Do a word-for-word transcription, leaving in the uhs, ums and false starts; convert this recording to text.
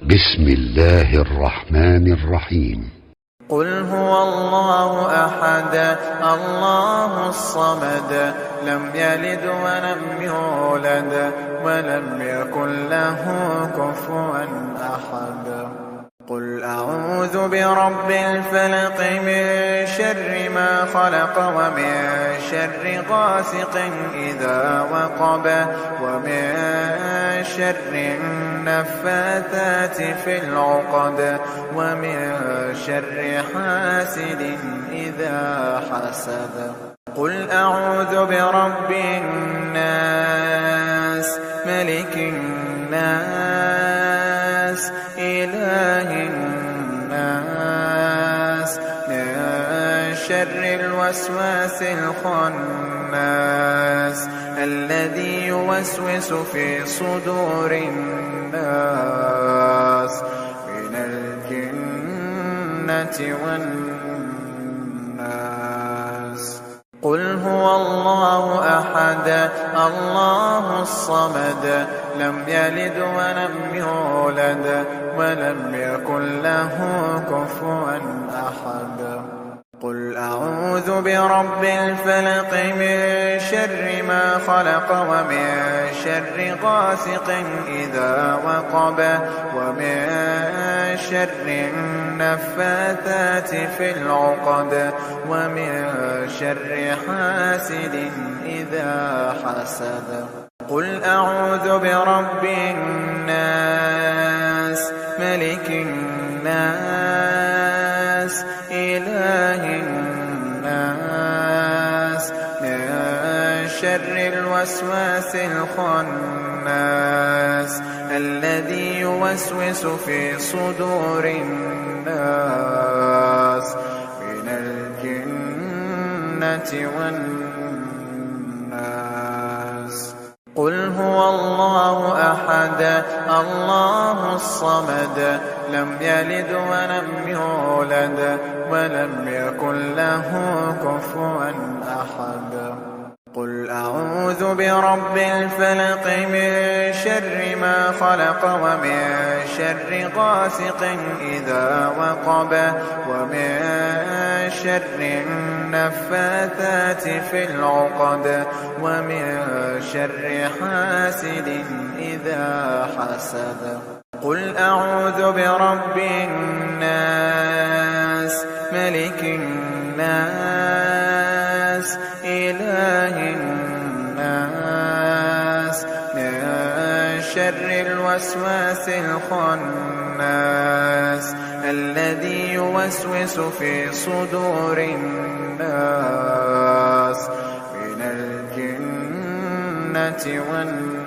بسم الله الرحمن الرحيم. قل هو الله أحد الله الصمد لم يلد ولم يولد ولم يكن له كفوا أحد. قل أعوذ برب الفلق من شر ما خلق ومن شر غاسق إذا وقب ومن شر النفاثات في العقد ومن شر حاسد إذا حسد. قل أعوذ برب الناس ملك الناس إله الناس من شر الوسواس الخناس الذي يوسوس في صدور الناس من الجنة والناس. قل هو الله أحد الله الصمد لم يلد ولم يولد ولم يكن له كفوا أحد. قل أعوذ برب الفلق من شر ما خلق ومن شر غاسق إذا وقب ومن شر النفاثات في العقد ومن شر حاسد إذا حسد. قل أعوذ برب الناس ملك الناس إله الناس من شر الوسواس الخناس الذي يوسوس في صدور الناس من الجنة والناس. قل هو الله أحد الله الصمد لم يلد ولم يولد ولم يكن له كفوا أحد. قل أعوذ برب الفلق من شر ما خلق ومن شر غاسق إذا وقب ومن شر النفاثات في العقد ومن شر حاسد إذا حسد. قل أعوذ برب الناس ملك الناس إله الناس من شر الوسواس الخناس الذي يوسوس في صدور الناس من الجنة والناس.